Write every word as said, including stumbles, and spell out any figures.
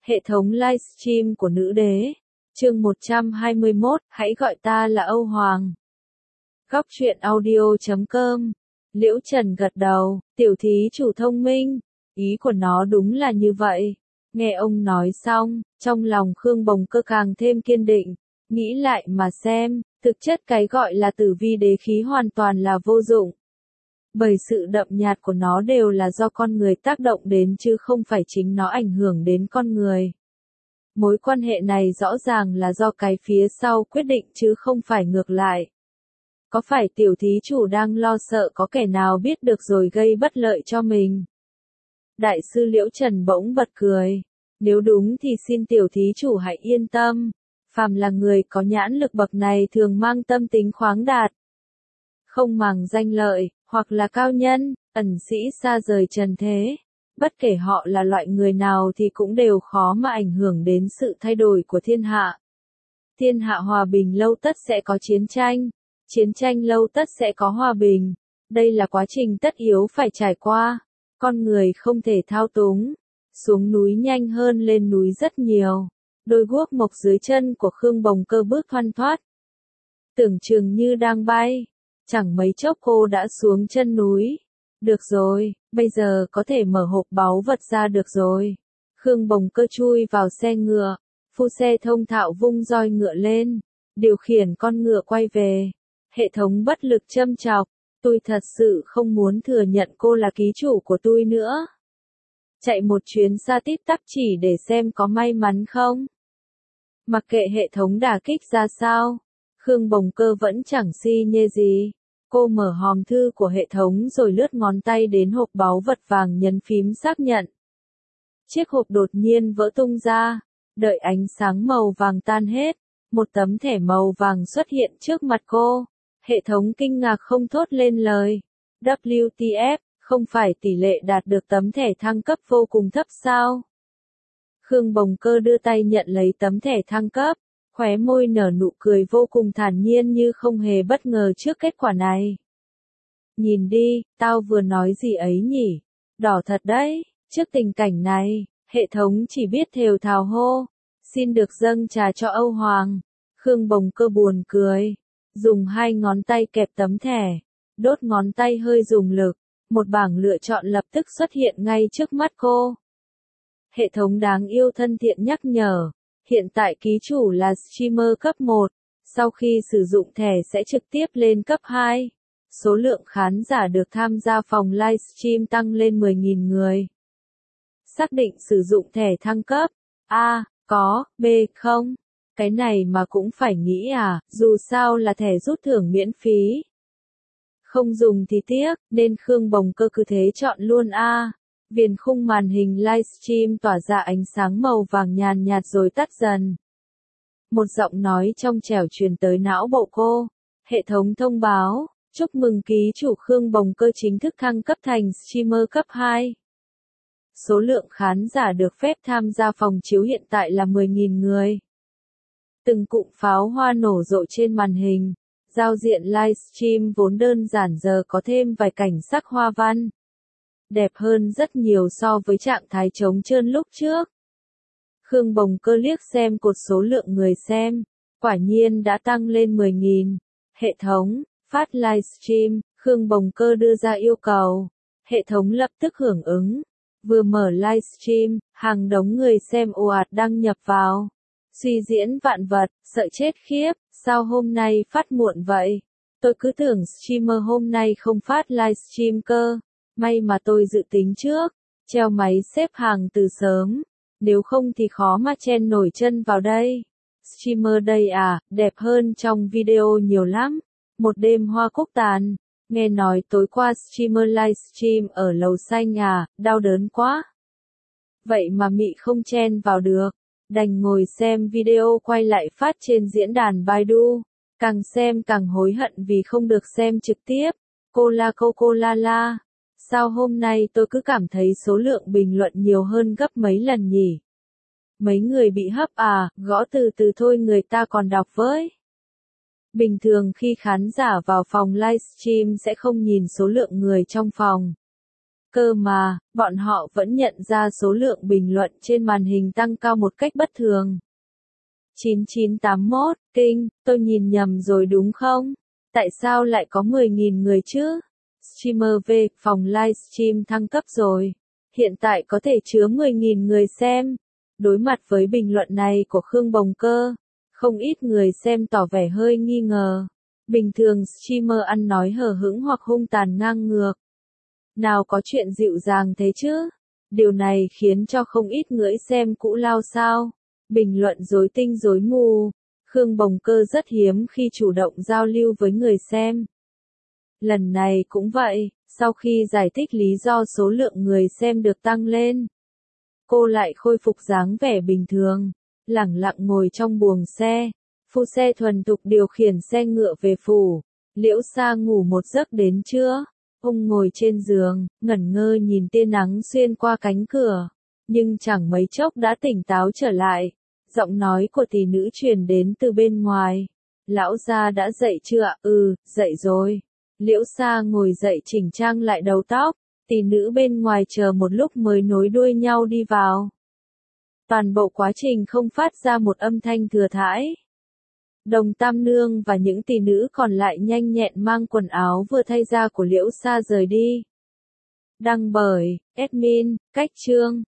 Hệ thống livestream của nữ đế. Chương một trăm hai mươi mốt, hãy gọi ta là Âu Hoàng. Góc truyện audio chấm com. Liễu Trần gật đầu, tiểu thí chủ thông minh, ý của nó đúng là như vậy. Nghe ông nói xong, trong lòng Khương Bồng Cơ càng thêm kiên định, nghĩ lại mà xem, thực chất cái gọi là tử vi đế khí hoàn toàn là vô dụng. Bởi sự đậm nhạt của nó đều là do con người tác động đến chứ không phải chính nó ảnh hưởng đến con người. Mối quan hệ này rõ ràng là do cái phía sau quyết định chứ không phải ngược lại. Có phải tiểu thí chủ đang lo sợ có kẻ nào biết được rồi gây bất lợi cho mình? Đại sư Liễu Trần bỗng bật cười. Nếu đúng thì xin tiểu thí chủ hãy yên tâm. Phàm là người có nhãn lực bậc này thường mang tâm tính khoáng đạt. Không màng danh lợi, hoặc là cao nhân, ẩn sĩ xa rời trần thế. Bất kể họ là loại người nào thì cũng đều khó mà ảnh hưởng đến sự thay đổi của thiên hạ. Thiên hạ hòa bình lâu tất sẽ có chiến tranh. Chiến tranh lâu tất sẽ có hòa bình. Đây là quá trình tất yếu phải trải qua. Con người không thể thao túng. Xuống núi nhanh hơn lên núi rất nhiều. Đôi guốc mộc dưới chân của Khương Bồng Cơ bước thoăn thoắt. Tưởng chừng như đang bay. Chẳng mấy chốc cô đã xuống chân núi. Được rồi, bây giờ có thể mở hộp báu vật ra được rồi. Khương Bồng Cơ chui vào xe ngựa. Phu xe thông thạo vung roi ngựa lên. Điều khiển con ngựa quay về. Hệ thống bất lực châm chọc. Tôi thật sự không muốn thừa nhận cô là ký chủ của tôi nữa. Chạy một chuyến xa tít tắp chỉ để xem có may mắn không. Mặc kệ hệ thống đả kích ra sao. Khương Bồng Cơ vẫn chẳng si nhê gì. Cô mở hòm thư của hệ thống rồi lướt ngón tay đến hộp báu vật vàng nhấn phím xác nhận. Chiếc hộp đột nhiên vỡ tung ra. Đợi ánh sáng màu vàng tan hết. Một tấm thẻ màu vàng xuất hiện trước mặt cô. Hệ thống kinh ngạc không thốt lên lời. W T F, không phải tỷ lệ đạt được tấm thẻ thăng cấp vô cùng thấp sao? Khương Bồng Cơ đưa tay nhận lấy tấm thẻ thăng cấp. Khóe môi nở nụ cười vô cùng thản nhiên như không hề bất ngờ trước kết quả này. Nhìn đi, tao vừa nói gì ấy nhỉ? Đỏ thật đấy. Trước tình cảnh này, hệ thống chỉ biết thều thào hô. Xin được dâng trà cho Âu Hoàng. Khương Bồng Cơ buồn cười. Dùng hai ngón tay kẹp tấm thẻ. Đốt ngón tay hơi dùng lực. Một bảng lựa chọn lập tức xuất hiện ngay trước mắt cô. Hệ thống đáng yêu thân thiện nhắc nhở. Hiện tại ký chủ là streamer cấp một. Sau khi sử dụng thẻ sẽ trực tiếp lên cấp hai. Số lượng khán giả được tham gia phòng livestream tăng lên mười nghìn người. Xác định sử dụng thẻ thăng cấp. A. Có. B. Không. Cái này mà cũng phải nghĩ à, dù sao là thẻ rút thưởng miễn phí. Không dùng thì tiếc, nên Khương Bồng Cơ cứ thế chọn luôn A. Viền khung màn hình livestream tỏa ra ánh sáng màu vàng nhàn nhạt rồi tắt dần. Một giọng nói trong trẻo truyền tới não bộ cô. Hệ thống thông báo, chúc mừng ký chủ Khương Bồng Cơ chính thức thăng cấp thành streamer cấp hai. Số lượng khán giả được phép tham gia phòng chiếu hiện tại là mười nghìn người. Từng cụm pháo hoa nổ rộ trên màn hình. Giao diện livestream vốn đơn giản giờ có thêm vài cảnh sắc hoa văn. Đẹp hơn rất nhiều so với trạng thái trống trơn lúc trước. Khương Bồng Cơ liếc xem cột số lượng người xem. Quả nhiên đã tăng lên mười nghìn. Hệ thống, phát livestream, Khương Bồng Cơ đưa ra yêu cầu. Hệ thống lập tức hưởng ứng. Vừa mở livestream, hàng đống người xem ồ ạt đăng nhập vào. Suy diễn vạn vật, sợ chết khiếp, sao hôm nay phát muộn vậy? Tôi cứ tưởng streamer hôm nay không phát livestream cơ. May mà tôi dự tính trước, treo máy xếp hàng từ sớm. Nếu không thì khó mà chen nổi chân vào đây. Streamer đây à, đẹp hơn trong video nhiều lắm. Một đêm hoa cúc tàn. Nghe nói tối qua streamer livestream ở lầu xanh à, đau đớn quá. Vậy mà mị không chen vào được. Đành ngồi xem video quay lại phát trên diễn đàn Baidu. Càng xem càng hối hận vì không được xem trực tiếp. Cô la cô cô la la. Sao hôm nay tôi cứ cảm thấy số lượng bình luận nhiều hơn gấp mấy lần nhỉ? Mấy người bị hấp à, gõ từ từ thôi người ta còn đọc với. Bình thường khi khán giả vào phòng livestream sẽ không nhìn số lượng người trong phòng. Cơ mà, bọn họ vẫn nhận ra số lượng bình luận trên màn hình tăng cao một cách bất thường. chín chín tám mốt, kinh, tôi nhìn nhầm rồi đúng không? Tại sao lại có mười nghìn người chứ? Streamer V, phòng livestream thăng cấp rồi. Hiện tại có thể chứa mười nghìn người xem. Đối mặt với bình luận này của Khương Bồng Cơ, không ít người xem tỏ vẻ hơi nghi ngờ. Bình thường streamer ăn nói hờ hững hoặc hung tàn ngang ngược. Nào có chuyện dịu dàng thế chứ? Điều này khiến cho không ít người xem cũ lao sao. Bình luận rối tinh rối mù. Khương Bồng Cơ rất hiếm khi chủ động giao lưu với người xem. Lần này cũng vậy, sau khi giải thích lý do số lượng người xem được tăng lên, cô lại khôi phục dáng vẻ bình thường, lẳng lặng ngồi trong buồng xe. Phu xe thuần thục điều khiển xe ngựa về phủ. Liễu Sa ngủ một giấc đến trưa. Ông ngồi trên giường, ngẩn ngơ nhìn tia nắng xuyên qua cánh cửa, nhưng chẳng mấy chốc đã tỉnh táo trở lại. Giọng nói của tỷ nữ truyền đến từ bên ngoài. Lão gia đã dậy chưa ạ? Ừ, dậy rồi. Liễu Sa ngồi dậy chỉnh trang lại đầu tóc. Tỷ nữ bên ngoài chờ một lúc mới nối đuôi nhau đi vào. Toàn bộ quá trình không phát ra một âm thanh thừa thãi. Đồng Tam Nương và những tỷ nữ còn lại nhanh nhẹn mang quần áo vừa thay ra của Liễu Sa rời đi. Đăng bởi admin, Cách Chương.